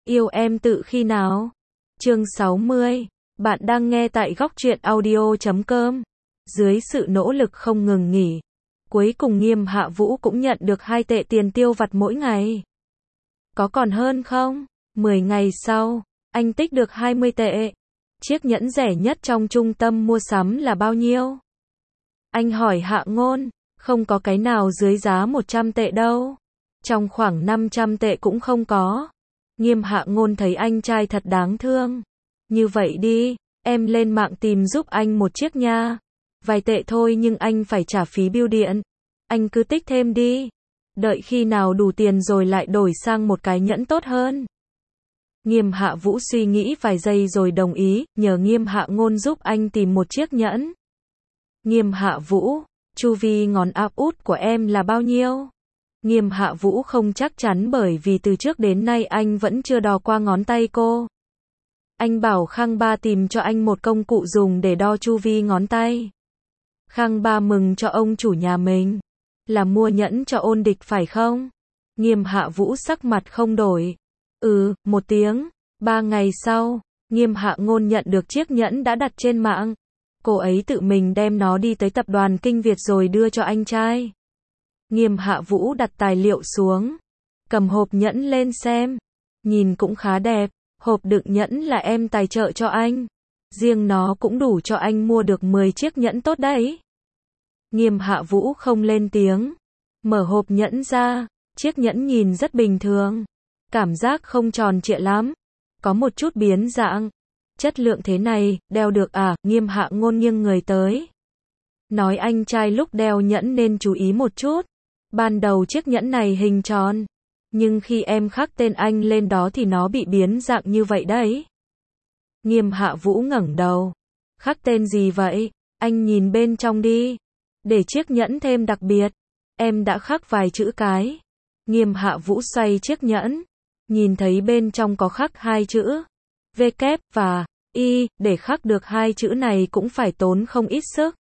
Yêu em tự khi nào? Chương 60. Bạn đang nghe tại góc truyện audio.com. Dưới sự nỗ lực không ngừng nghỉ, cuối cùng Nghiêm Hạ Vũ cũng nhận được 2 tệ tiền tiêu vặt mỗi ngày. Có còn hơn không? 10 ngày sau, anh tích được 20 tệ. Chiếc nhẫn rẻ nhất trong trung tâm mua sắm là bao nhiêu? Anh hỏi Hạ Ngôn, không có cái nào dưới giá 100 tệ đâu. Trong khoảng 500 tệ cũng không có. Nghiêm Hạ Ngôn thấy anh trai thật đáng thương. Như vậy đi, em lên mạng tìm giúp anh một chiếc nha. Vài tệ thôi nhưng anh phải trả phí bưu điện. Anh cứ tích thêm đi. Đợi khi nào đủ tiền rồi lại đổi sang một cái nhẫn tốt hơn. Nghiêm Hạ Vũ suy nghĩ vài giây rồi đồng ý, nhờ Nghiêm Hạ Ngôn giúp anh tìm một chiếc nhẫn. Nghiêm Hạ Vũ, chu vi ngón áp út của em là bao nhiêu? Nghiêm Hạ Vũ không chắc chắn bởi vì từ trước đến nay anh vẫn chưa đo qua ngón tay cô. Anh bảo Khang Ba tìm cho anh một công cụ dùng để đo chu vi ngón tay. Khang Ba mừng cho ông chủ nhà mình. Là mua nhẫn cho Ôn Địch phải không? Nghiêm Hạ Vũ sắc mặt không đổi. Một tiếng. 3 ngày sau, Nghiêm Hạ Ngôn nhận được chiếc nhẫn đã đặt trên mạng. Cô ấy tự mình đem nó đi tới tập đoàn Kinh Việt rồi đưa cho anh trai. Nghiêm Hạ Vũ đặt tài liệu xuống, cầm hộp nhẫn lên xem. Nhìn cũng khá đẹp, hộp đựng nhẫn là em tài trợ cho anh. Riêng nó cũng đủ cho anh mua được 10 chiếc nhẫn tốt đấy. Nghiêm Hạ Vũ không lên tiếng, mở hộp nhẫn ra, chiếc nhẫn nhìn rất bình thường. Cảm giác không tròn trịa lắm, có một chút biến dạng. Chất lượng thế này, đeo được à? Nghiêm Hạ Ngôn nghiêng người tới. Nói anh trai lúc đeo nhẫn nên chú ý một chút. Ban đầu chiếc nhẫn này hình tròn, nhưng khi em khắc tên anh lên đó thì nó bị biến dạng như vậy đấy. Nghiêm Hạ Vũ ngẩng đầu. Khắc tên gì vậy? Anh nhìn bên trong đi. Để chiếc nhẫn thêm đặc biệt, em đã khắc vài chữ cái. Nghiêm Hạ Vũ xoay chiếc nhẫn, nhìn thấy bên trong có khắc 2 chữ V kép và Y, để khắc được 2 chữ này cũng phải tốn không ít sức.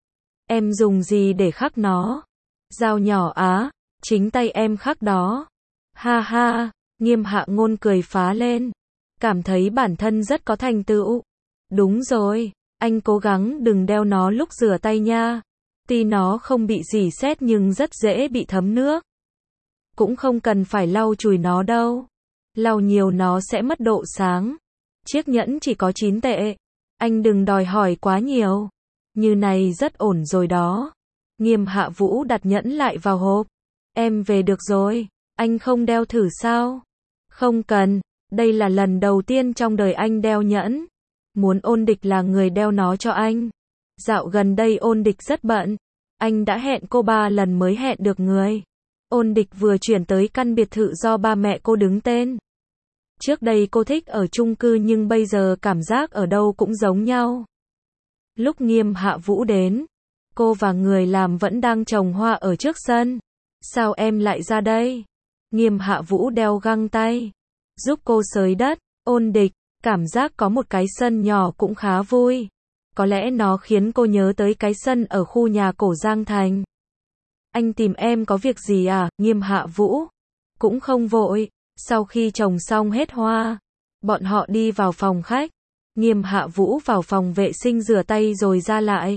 Em dùng gì để khắc nó? Dao nhỏ á, chính tay em khắc đó. Ha ha, Nghiêm Hạ Ngôn cười phá lên, cảm thấy bản thân rất có thành tựu. Đúng rồi, anh cố gắng đừng đeo nó lúc rửa tay nha. Tuy nó không bị rỉ sét nhưng rất dễ bị thấm nước. Cũng không cần phải lau chùi nó đâu. Lau nhiều nó sẽ mất độ sáng. Chiếc nhẫn chỉ có 9 tệ. Anh đừng đòi hỏi quá nhiều. Như này rất ổn rồi đó. Nghiêm Hạ Vũ đặt nhẫn lại vào hộp. Em về được rồi. Anh không đeo thử sao? Không cần. Đây là lần đầu tiên trong đời anh đeo nhẫn. Muốn Ôn Địch là người đeo nó cho anh. Dạo gần đây Ôn Địch rất bận. Anh đã hẹn cô 3 lần mới hẹn được người. Ôn Địch vừa chuyển tới căn biệt thự do ba mẹ cô đứng tên. Trước đây cô thích ở chung cư nhưng bây giờ cảm giác ở đâu cũng giống nhau. Lúc Nghiêm Hạ Vũ đến, cô và người làm vẫn đang trồng hoa ở trước sân. Sao em lại ra đây? Nghiêm Hạ Vũ đeo găng tay, giúp cô xới đất. Ôn Địch, cảm giác có một cái sân nhỏ cũng khá vui. Có lẽ nó khiến cô nhớ tới cái sân ở khu nhà cổ Giang Thành. Anh tìm em có việc gì à? Nghiêm Hạ Vũ cũng không vội. Sau khi trồng xong hết hoa, bọn họ đi vào phòng khách. Nghiêm Hạ Vũ vào phòng vệ sinh rửa tay rồi ra lại.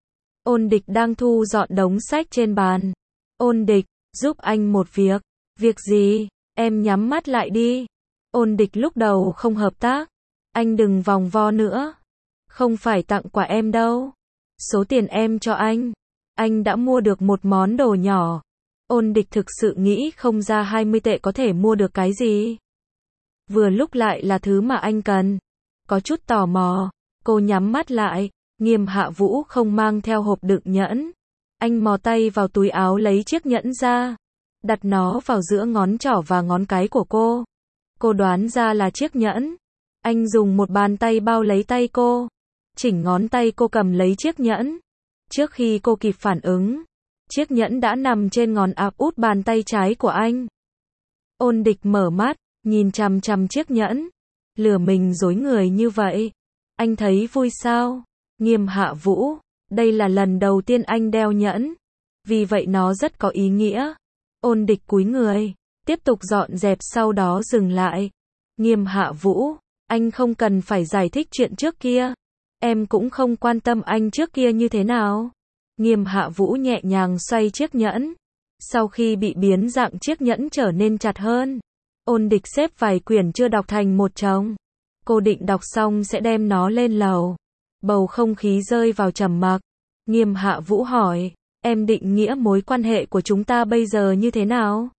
Ôn Địch đang thu dọn đống sách trên bàn. Ôn Địch, giúp anh một việc. Việc gì? Em nhắm mắt lại đi. Ôn Địch lúc đầu không hợp tác. Anh đừng vòng vo nữa. Không phải tặng quà em đâu. Số tiền em cho anh đã mua được một món đồ nhỏ. Ôn Địch thực sự nghĩ không ra 20 tệ có thể mua được cái gì. Vừa lúc lại là thứ mà anh cần. Có chút tò mò, cô nhắm mắt lại. Nghiêm Hạ Vũ không mang theo hộp đựng nhẫn. Anh mò tay vào túi áo lấy chiếc nhẫn ra, đặt nó vào giữa ngón trỏ và ngón cái của cô. Cô đoán ra là chiếc nhẫn. Anh dùng một bàn tay bao lấy tay cô, chỉnh ngón tay cô cầm lấy chiếc nhẫn. Trước khi cô kịp phản ứng, chiếc nhẫn đã nằm trên ngón áp út bàn tay trái của anh. Ôn Địch mở mắt, nhìn chằm chằm chiếc nhẫn. Lừa mình dối người như vậy, anh thấy vui sao? Nghiêm Hạ Vũ, đây là lần đầu tiên anh đeo nhẫn, vì vậy nó rất có ý nghĩa. Ôn Địch cúi người, tiếp tục dọn dẹp sau đó dừng lại. Nghiêm Hạ Vũ, anh không cần phải giải thích chuyện trước kia. Em cũng không quan tâm anh trước kia như thế nào. Nghiêm Hạ Vũ nhẹ nhàng xoay chiếc nhẫn. Sau khi bị biến dạng chiếc nhẫn trở nên chặt hơn. Ôn Địch xếp vài quyển chưa đọc thành một chồng. Cô định đọc xong sẽ đem nó lên lầu. Bầu không khí rơi vào trầm mặc. Nghiêm Hạ Vũ hỏi, em định nghĩa mối quan hệ của chúng ta bây giờ như thế nào?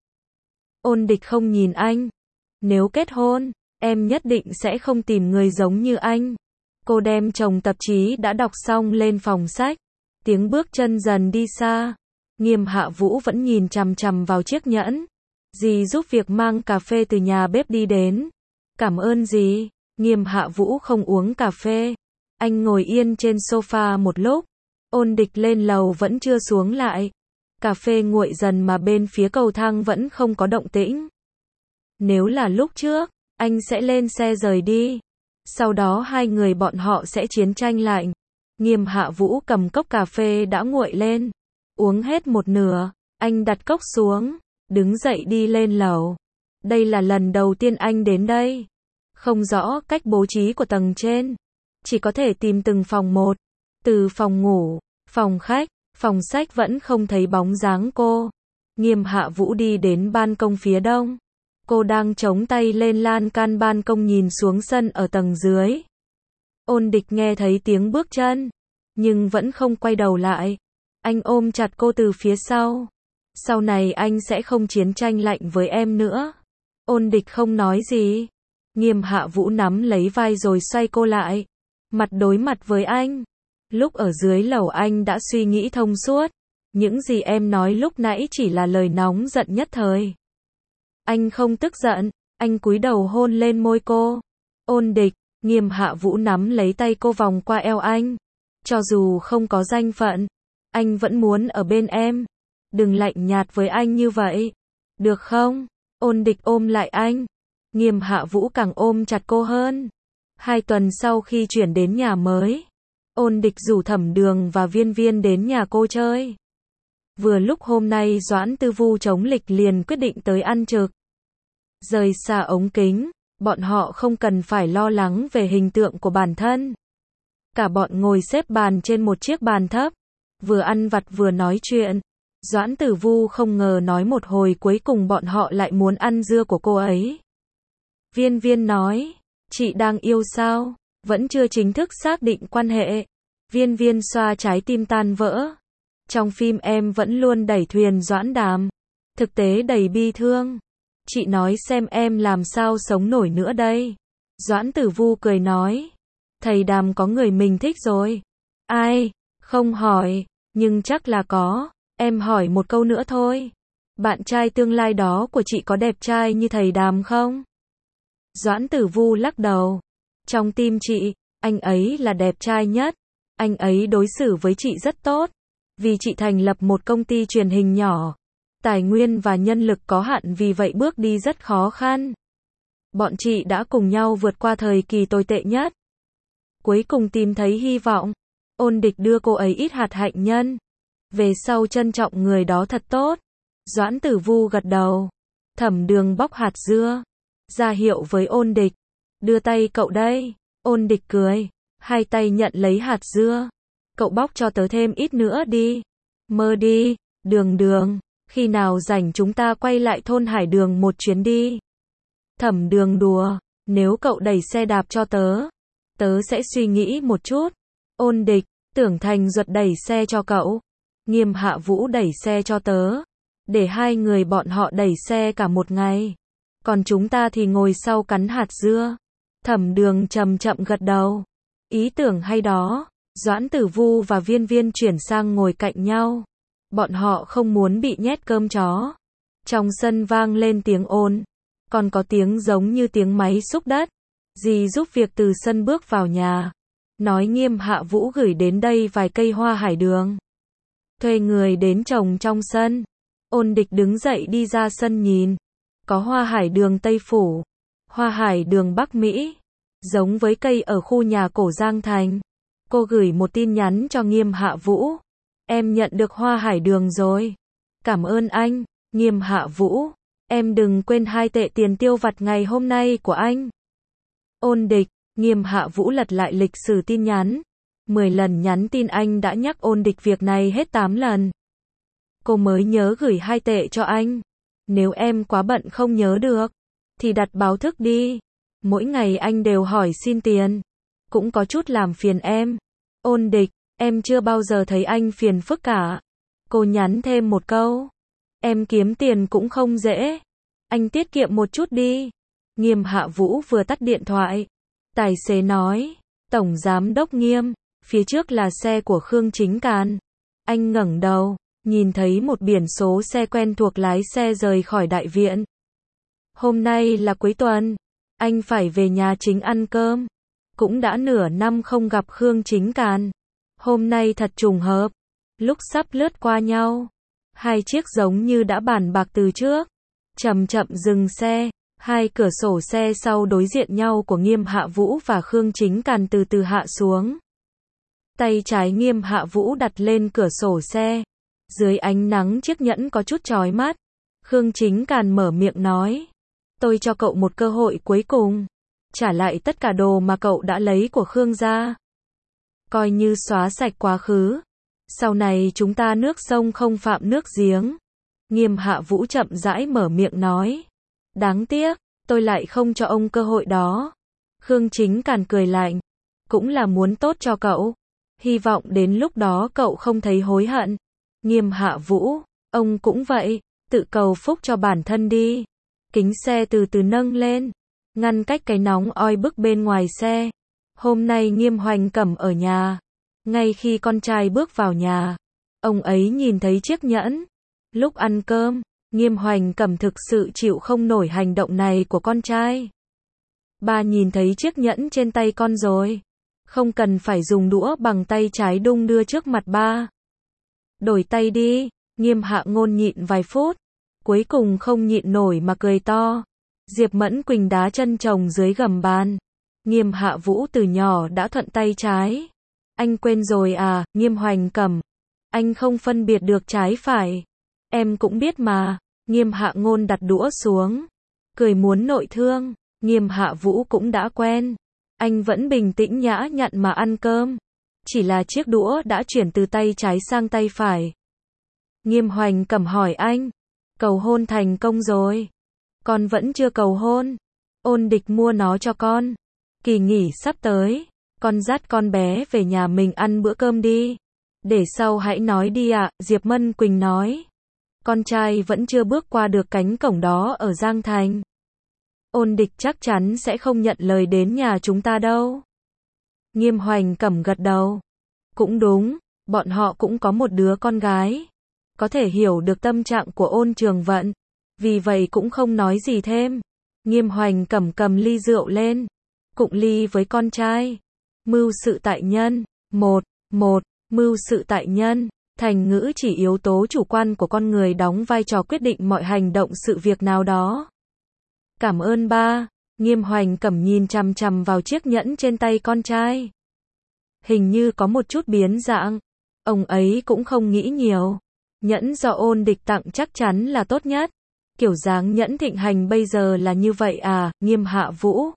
Ôn Địch không nhìn anh. Nếu kết hôn, em nhất định sẽ không tìm người giống như anh. Cô đem chồng tạp chí đã đọc xong lên phòng sách. Tiếng bước chân dần đi xa. Nghiêm Hạ Vũ vẫn nhìn chằm chằm vào chiếc nhẫn. Dì giúp việc mang cà phê từ nhà bếp đi đến. Cảm ơn dì. Nghiêm Hạ Vũ không uống cà phê. Anh ngồi yên trên sofa một lúc. Ôn Địch lên lầu vẫn chưa xuống lại. Cà phê nguội dần mà bên phía cầu thang vẫn không có động tĩnh. Nếu là lúc trước, anh sẽ lên xe rời đi. Sau đó hai người bọn họ sẽ chiến tranh lạnh. Nghiêm Hạ Vũ cầm cốc cà phê đã nguội lên. Uống hết một nửa, anh đặt cốc xuống, đứng dậy đi lên lầu. Đây là lần đầu tiên anh đến đây. Không rõ cách bố trí của tầng trên. Chỉ có thể tìm từng phòng một. Từ phòng ngủ, phòng khách, phòng sách vẫn không thấy bóng dáng cô. Nghiêm Hạ Vũ đi đến ban công phía đông. Cô đang chống tay lên lan can ban công nhìn xuống sân ở tầng dưới. Ôn Địch nghe thấy tiếng bước chân, nhưng vẫn không quay đầu lại. Anh ôm chặt cô từ phía sau. Sau này anh sẽ không chiến tranh lạnh với em nữa. Ôn Địch không nói gì. Nghiêm Hạ Vũ nắm lấy vai rồi xoay cô lại. Mặt đối mặt với anh. Lúc ở dưới lầu anh đã suy nghĩ thông suốt. Những gì em nói lúc nãy chỉ là lời nóng giận nhất thời. Anh không tức giận. Anh cúi đầu hôn lên môi cô. Ôn Địch. Nghiêm Hạ Vũ nắm lấy tay cô vòng qua eo anh. Cho dù không có danh phận, anh vẫn muốn ở bên em. Đừng lạnh nhạt với anh như vậy. Được không? Ôn Địch ôm lại anh. Nghiêm Hạ Vũ càng ôm chặt cô hơn. 2 tuần sau khi chuyển đến nhà mới, Ôn Địch rủ Thẩm Đường và Viên Viên đến nhà cô chơi. Vừa lúc hôm nay Doãn Tư Vu chống lịch liền quyết định tới ăn trực. Rời xa ống kính, bọn họ không cần phải lo lắng về hình tượng của bản thân. Cả bọn ngồi xếp bàn trên một chiếc bàn thấp, vừa ăn vặt vừa nói chuyện. Doãn Tử Vu không ngờ nói một hồi cuối cùng bọn họ lại muốn ăn dưa của cô ấy. Viên Viên nói, chị đang yêu sao? Vẫn chưa chính thức xác định quan hệ. Viên Viên xoa trái tim tan vỡ. Trong phim em vẫn luôn đẩy thuyền Doãn Đàm. Thực tế đầy bi thương. Chị nói xem em làm sao sống nổi nữa đây. Doãn Tử Vu cười nói. Thầy Đàm có người mình thích rồi. Ai? Không hỏi, nhưng chắc là có. Em hỏi một câu nữa thôi. Bạn trai tương lai đó của chị có đẹp trai như thầy Đàm không? Doãn Tử Vu lắc đầu. Trong tim chị, anh ấy là đẹp trai nhất. Anh ấy đối xử với chị rất tốt. Vì chị thành lập một công ty truyền hình nhỏ. Tài nguyên và nhân lực có hạn vì vậy bước đi rất khó khăn. Bọn chị đã cùng nhau vượt qua thời kỳ tồi tệ nhất. Cuối cùng tìm thấy hy vọng. Ôn Địch đưa cô ấy ít hạt hạnh nhân. Về sau trân trọng người đó thật tốt. Doãn Tử Vu gật đầu. Thẩm Đường bóc hạt dưa. Ra hiệu với Ôn Địch. Đưa tay cậu đây. Ôn Địch cười. Hai tay nhận lấy hạt dưa. Cậu bóc cho tớ thêm ít nữa đi. Mơ đi. Đường. Khi nào rảnh chúng ta quay lại thôn Hải Đường một chuyến đi. Thẩm Đường đùa. Nếu cậu đẩy xe đạp cho tớ sẽ suy nghĩ một chút. Ôn Địch. Tưởng Thành Duật đẩy xe cho cậu. Nghiêm Hạ Vũ đẩy xe cho tớ. Để hai người bọn họ đẩy xe cả một ngày. Còn chúng ta thì ngồi sau cắn hạt dưa. Thẩm Đường chậm chậm gật đầu. Ý tưởng hay đó. Doãn Tử Vu và Viên Viên chuyển sang ngồi cạnh nhau. Bọn họ không muốn bị nhét cơm chó. Trong sân vang lên tiếng ồn. Còn có tiếng giống như tiếng máy xúc đất. Dì giúp việc từ sân bước vào nhà. Nói Nghiêm Hạ Vũ gửi đến đây vài cây hoa hải đường. Thuê người đến trồng trong sân. Ôn Địch đứng dậy đi ra sân nhìn. Có hoa hải đường Tây Phủ. Hoa hải đường Bắc Mỹ. Giống với cây ở khu nhà cổ Giang Thành. Cô gửi một tin nhắn cho Nghiêm Hạ Vũ. Em nhận được hoa hải đường rồi. Cảm ơn anh, Nghiêm Hạ Vũ. Em đừng quên 2 tệ tiền tiêu vặt ngày hôm nay của anh. Ôn Địch, Nghiêm Hạ Vũ lật lại lịch sử tin nhắn. 10 lần nhắn tin anh đã nhắc Ôn Địch việc này hết 8 lần. Cô mới nhớ gửi 2 tệ cho anh. Nếu em quá bận không nhớ được, thì đặt báo thức đi. Mỗi ngày anh đều hỏi xin tiền. Cũng có chút làm phiền em. Ôn Địch, em chưa bao giờ thấy anh phiền phức cả. Cô nhắn thêm một câu. Em kiếm tiền cũng không dễ. Anh tiết kiệm một chút đi. Nghiêm Hạ Vũ vừa tắt điện thoại. Tài xế nói. Tổng giám đốc Nghiêm, phía trước là xe của Khương Chính Càn. Anh ngẩng đầu, nhìn thấy một biển số xe quen thuộc lái xe rời khỏi đại viện. Hôm nay là cuối tuần. Anh phải về nhà chính ăn cơm. Cũng đã nửa năm không gặp Khương Chính Càn. Hôm nay thật trùng hợp. Lúc sắp lướt qua nhau, hai chiếc giống như đã bàn bạc từ trước. Chậm chậm dừng xe. Hai cửa sổ xe sau đối diện nhau của Nghiêm Hạ Vũ và Khương Chính Càn từ từ hạ xuống. Tay trái Nghiêm Hạ Vũ đặt lên cửa sổ xe. Dưới ánh nắng chiếc nhẫn có chút chói mắt. Khương Chính Càn mở miệng nói. Tôi cho cậu một cơ hội cuối cùng. Trả lại tất cả đồ mà cậu đã lấy của Khương gia. Coi như xóa sạch quá khứ. Sau này chúng ta nước sông không phạm nước giếng. Nghiêm Hạ Vũ chậm rãi mở miệng nói. Đáng tiếc, tôi lại không cho ông cơ hội đó. Khương Chính Càn cười lạnh. Cũng là muốn tốt cho cậu. Hy vọng đến lúc đó cậu không thấy hối hận. Nghiêm Hạ Vũ, ông cũng vậy. Tự cầu phúc cho bản thân đi. Kính xe từ từ nâng lên. Ngăn cách cái nóng oi bức bên ngoài xe. Hôm nay Nghiêm Hoành Cẩm ở nhà. Ngay khi con trai bước vào nhà, ông ấy nhìn thấy chiếc nhẫn. Lúc ăn cơm, Nghiêm Hoành Cẩm thực sự chịu không nổi hành động này của con trai. Ba nhìn thấy chiếc nhẫn trên tay con rồi. Không cần phải dùng đũa bằng tay trái đung đưa trước mặt ba. Đổi tay đi. Nghiêm Hạ Ngôn nhịn vài phút. Cuối cùng không nhịn nổi mà cười to. Diệp Mẫn Quỳnh đá chân chồng dưới gầm bàn. Nghiêm Hạ Vũ từ nhỏ đã thuận tay trái. Anh quên rồi à, Nghiêm Hoành Cẩm. Anh không phân biệt được trái phải. Em cũng biết mà. Nghiêm Hạ Ngôn đặt đũa xuống. Cười muốn nội thương. Nghiêm Hạ Vũ cũng đã quen. Anh vẫn bình tĩnh nhã nhặn mà ăn cơm. Chỉ là chiếc đũa đã chuyển từ tay trái sang tay phải. Nghiêm Hoành Cẩm hỏi anh. Cầu hôn thành công rồi. Con vẫn chưa cầu hôn. Ôn Địch mua nó cho con. Kỳ nghỉ sắp tới. Con dắt con bé về nhà mình ăn bữa cơm đi. Để sau hãy nói đi ạ, Diệp Mẫn Quỳnh nói. Con trai vẫn chưa bước qua được cánh cổng đó ở Giang Thành. Ôn Địch chắc chắn sẽ không nhận lời đến nhà chúng ta đâu. Nghiêm Hoành Cẩm gật đầu. Cũng đúng, bọn họ cũng có một đứa con gái. Có thể hiểu được tâm trạng của Ôn Trường Vận. Vì vậy cũng không nói gì thêm. Nghiêm Hoành Cẩm cầm ly rượu lên. Cụng ly với con trai. Mưu sự tại nhân. Một. Mưu sự tại nhân. Thành ngữ chỉ yếu tố chủ quan của con người đóng vai trò quyết định mọi hành động sự việc nào đó. Cảm ơn ba. Nghiêm Hoành Cẩm nhìn chằm chằm vào chiếc nhẫn trên tay con trai. Hình như có một chút biến dạng. Ông ấy cũng không nghĩ nhiều. Nhẫn do Ôn Địch tặng chắc chắn là tốt nhất. Kiểu dáng nhẫn thịnh hành bây giờ là như vậy à, Nghiêm Hạ Vũ.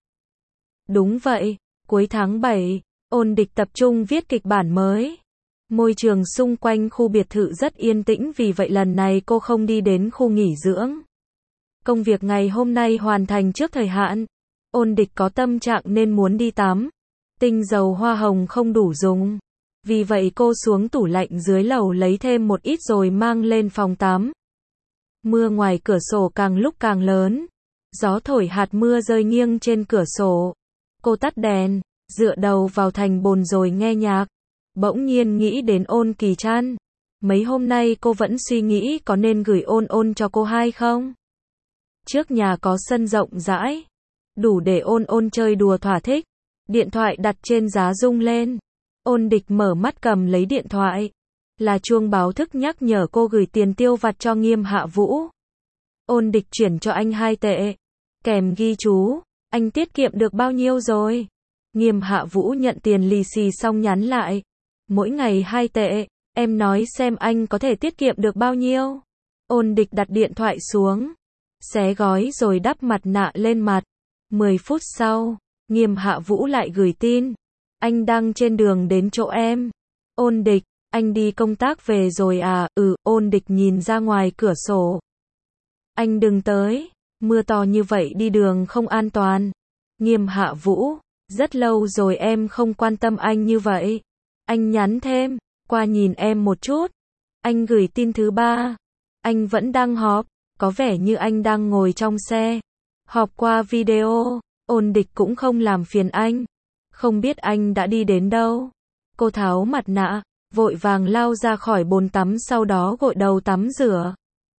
Đúng vậy, cuối tháng 7, Ôn Địch tập trung viết kịch bản mới. Môi trường xung quanh khu biệt thự rất yên tĩnh vì vậy lần này cô không đi đến khu nghỉ dưỡng. Công việc ngày hôm nay hoàn thành trước thời hạn. Ôn Địch có tâm trạng nên muốn đi tắm. Tinh dầu hoa hồng không đủ dùng. Vì vậy cô xuống tủ lạnh dưới lầu lấy thêm một ít rồi mang lên phòng tắm. Mưa ngoài cửa sổ càng lúc càng lớn. Gió thổi hạt mưa rơi nghiêng trên cửa sổ. Cô tắt đèn, dựa đầu vào thành bồn rồi nghe nhạc. Bỗng nhiên nghĩ đến Ôn Kỳ Trăn. Mấy hôm nay cô vẫn suy nghĩ có nên gửi Ôn Ôn cho cô hay không. Trước nhà có sân rộng rãi. Đủ để Ôn Ôn chơi đùa thỏa thích. Điện thoại đặt trên giá rung lên. Ôn Địch mở mắt cầm lấy điện thoại. Là chuông báo thức nhắc nhở cô gửi tiền tiêu vặt cho Nghiêm Hạ Vũ. Ôn Địch chuyển cho anh 2 tệ. Kèm ghi chú. Anh tiết kiệm được bao nhiêu rồi? Nghiêm Hạ Vũ nhận tiền lì xì xong nhắn lại. Mỗi ngày 2 tệ. Em nói xem anh có thể tiết kiệm được bao nhiêu? Ôn Địch đặt điện thoại xuống. Xé gói rồi đắp mặt nạ lên mặt. 10 phút sau, Nghiêm Hạ Vũ lại gửi tin. Anh đang trên đường đến chỗ em. Ôn Địch, anh đi công tác về rồi à? Ôn Địch nhìn ra ngoài cửa sổ. Anh đừng tới, mưa to như vậy đi đường không an toàn. Nghiêm Hạ Vũ, rất lâu rồi em không quan tâm anh như vậy. Anh nhắn thêm, qua nhìn em một chút. Anh gửi tin thứ 3. Anh vẫn đang họp, có vẻ như anh đang ngồi trong xe. Họp qua video, Ôn Địch cũng không làm phiền anh. Không biết anh đã đi đến đâu. Cô tháo mặt nạ, vội vàng lao ra khỏi bồn tắm, sau đó gội đầu tắm rửa.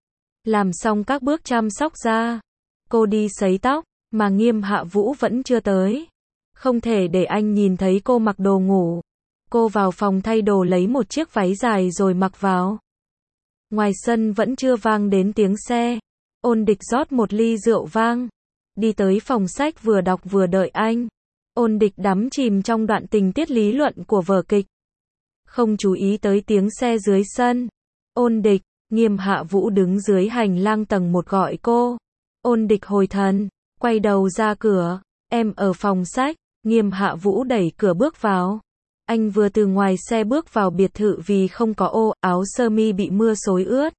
Làm xong các bước chăm sóc da, cô đi sấy tóc, mà Nghiêm Hạ Vũ vẫn chưa tới. Không thể để anh nhìn thấy cô mặc đồ ngủ. Cô vào phòng thay đồ lấy một chiếc váy dài rồi mặc vào. Ngoài sân vẫn chưa vang đến tiếng xe. Ôn Địch rót một ly rượu vang. Đi tới phòng sách vừa đọc vừa đợi anh. Ôn Địch đắm chìm trong đoạn tình tiết lý luận của vở kịch. Không chú ý tới tiếng xe dưới sân. Ôn Địch, Nghiêm Hạ Vũ đứng dưới hành lang tầng 1 gọi cô. Ôn Địch hồi thần, quay đầu ra cửa. Em ở phòng sách. Nghiêm Hạ Vũ đẩy cửa bước vào. Anh vừa từ ngoài xe bước vào biệt thự vì không có ô, áo sơ mi bị mưa xối ướt.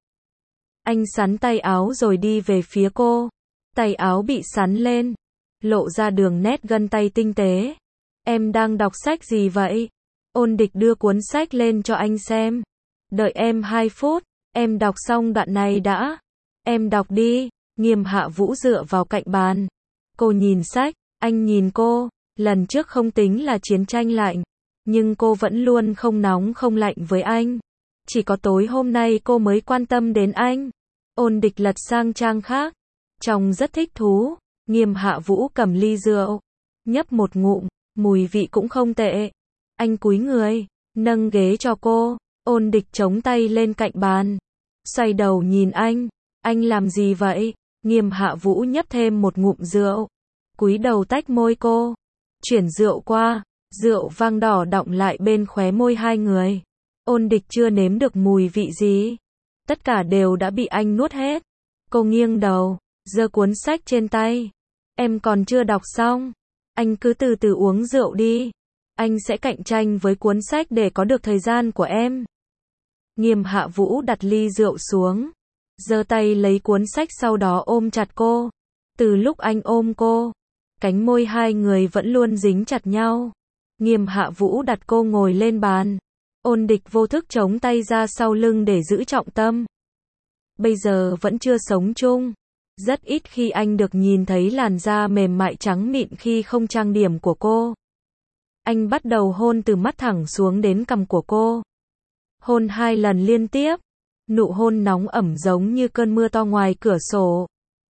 Anh xắn tay áo rồi đi về phía cô. Tay áo bị xắn lên, lộ ra đường nét gân tay tinh tế. Em đang đọc sách gì vậy? Ôn Địch đưa cuốn sách lên cho anh xem. Đợi em 2 phút, em đọc xong đoạn này đã. Em đọc đi. Nghiêm Hạ Vũ dựa vào cạnh bàn. Cô nhìn sách, anh nhìn cô. Lần trước không tính là chiến tranh lạnh, nhưng cô vẫn luôn không nóng không lạnh với anh. Chỉ có tối hôm nay cô mới quan tâm đến anh. Ôn Địch lật sang trang khác. Trông rất thích thú. Nghiêm Hạ Vũ cầm ly rượu, nhấp một ngụm, mùi vị cũng không tệ. Anh cúi người, nâng ghế cho cô. Ôn Địch chống tay lên cạnh bàn, xoay đầu nhìn anh làm gì vậy? Nghiêm Hạ Vũ nhấp thêm một ngụm rượu, cúi đầu tách môi cô, chuyển rượu qua, rượu vang đỏ đọng lại bên khóe môi hai người. Ôn Địch chưa nếm được mùi vị gì, tất cả đều đã bị anh nuốt hết. Cô nghiêng đầu, giơ cuốn sách trên tay. Em còn chưa đọc xong, anh cứ từ từ uống rượu đi. Anh sẽ cạnh tranh với cuốn sách để có được thời gian của em. Nghiêm Hạ Vũ đặt ly rượu xuống, giơ tay lấy cuốn sách, sau đó ôm chặt cô. Từ lúc anh ôm cô, cánh môi hai người vẫn luôn dính chặt nhau. Nghiêm Hạ Vũ đặt cô ngồi lên bàn. Ôn Địch vô thức chống tay ra sau lưng để giữ trọng tâm. Bây giờ vẫn chưa sống chung. Rất ít khi anh được nhìn thấy làn da mềm mại trắng mịn khi không trang điểm của cô. Anh bắt đầu hôn từ mắt thẳng xuống đến cằm của cô. Hôn 2 lần liên tiếp. Nụ hôn nóng ẩm giống như cơn mưa to ngoài cửa sổ.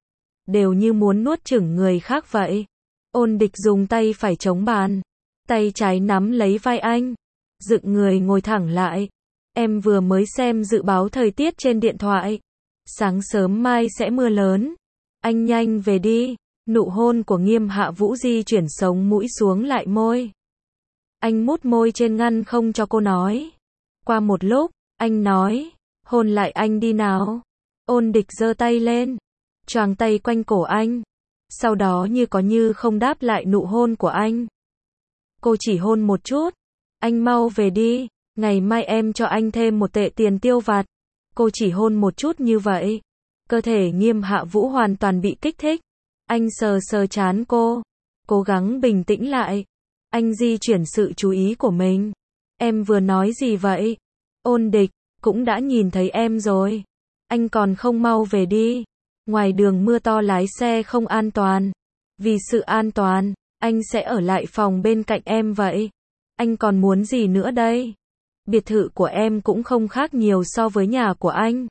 Đều như muốn nuốt chửng người khác vậy. Ôn Địch dùng tay phải chống bàn, tay trái nắm lấy vai anh, dựng người ngồi thẳng lại. Em vừa mới xem dự báo thời tiết trên điện thoại. Sáng sớm mai sẽ mưa lớn. Anh nhanh về đi. Nụ hôn của Nghiêm Hạ Vũ di chuyển sống mũi xuống lại môi. Anh mút môi trên ngăn không cho cô nói. Qua một lúc, anh nói, hôn lại anh đi nào. Ôn Địch giơ tay lên, choàng tay quanh cổ anh. Sau đó như có như không đáp lại nụ hôn của anh. Cô chỉ hôn một chút. Anh mau về đi, ngày mai em cho anh thêm 1 tệ tiền tiêu vặt. Cô chỉ hôn một chút như vậy. Cơ thể Nghiêm Hạ Vũ hoàn toàn bị kích thích. Anh sờ sờ trán cô, cố gắng bình tĩnh lại. Anh di chuyển sự chú ý của mình. Em vừa nói gì vậy? Ôn Địch, cũng đã nhìn thấy em rồi. Anh còn không mau về đi. Ngoài đường mưa to lái xe không an toàn. Vì sự an toàn, anh sẽ ở lại phòng bên cạnh em vậy. Anh còn muốn gì nữa đây? Biệt thự của em cũng không khác nhiều so với nhà của anh.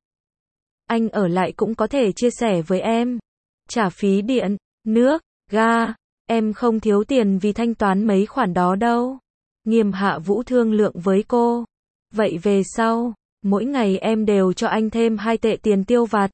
Anh ở lại cũng có thể chia sẻ với em. Trả phí điện, nước, ga. Em không thiếu tiền vì thanh toán mấy khoản đó đâu. Nghiêm Hạ Vũ thương lượng với cô. Vậy về sau, mỗi ngày em đều cho anh thêm 2 tệ tiền tiêu vặt.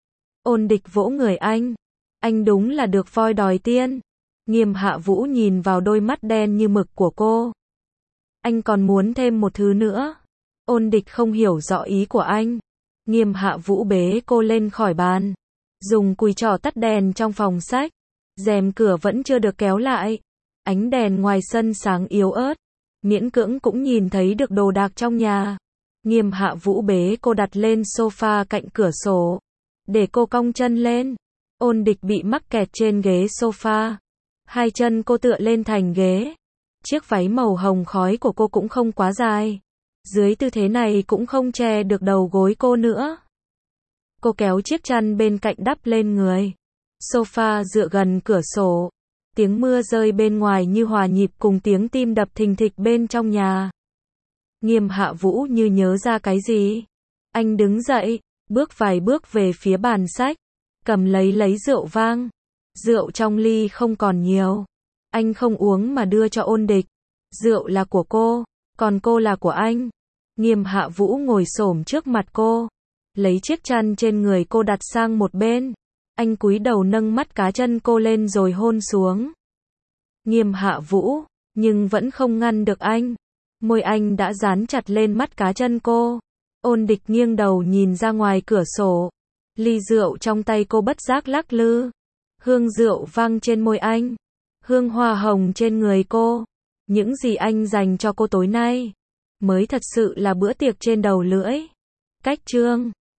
Ôn Địch vỗ người anh. Anh đúng là được voi đòi tiên. Nghiêm Hạ Vũ nhìn vào đôi mắt đen như mực của cô. Anh còn muốn thêm một thứ nữa. Ôn Địch không hiểu rõ ý của anh. Nghiêm Hạ Vũ bế cô lên khỏi bàn, dùng cùi trỏ tắt đèn trong phòng sách. Rèm cửa vẫn chưa được kéo lại. Ánh đèn ngoài sân sáng yếu ớt, miễn cưỡng cũng nhìn thấy được đồ đạc trong nhà. Nghiêm Hạ Vũ bế cô đặt lên sofa cạnh cửa sổ, để cô cong chân lên. Ôn Địch bị mắc kẹt trên ghế sofa, hai chân cô tựa lên thành ghế. Chiếc váy màu hồng khói của cô cũng không quá dài, dưới tư thế này cũng không che được đầu gối cô nữa. Cô kéo chiếc chăn bên cạnh đắp lên người. Sofa dựa gần cửa sổ, tiếng mưa rơi bên ngoài như hòa nhịp cùng tiếng tim đập thình thịch bên trong nhà. Nghiêm Hạ Vũ như nhớ ra cái gì. Anh đứng dậy, bước vài bước về phía bàn sách, cầm lấy rượu vang. Rượu trong ly không còn nhiều. Anh không uống mà đưa cho Ôn Địch. Rượu là của cô, còn cô là của anh. Nghiêm Hạ Vũ ngồi xổm trước mặt cô, lấy chiếc chăn trên người cô đặt sang một bên. Anh cúi đầu nâng mắt cá chân cô lên rồi hôn xuống. Nghiêm Hạ Vũ, nhưng vẫn không ngăn được anh. Môi anh đã dán chặt lên mắt cá chân cô. Ôn Địch nghiêng đầu nhìn ra ngoài cửa sổ. Ly rượu trong tay cô bất giác lắc lư. Hương rượu vang trên môi anh. Hương hoa hồng trên người cô. Những gì anh dành cho cô tối nay mới thật sự là bữa tiệc trên đầu lưỡi. Cách chương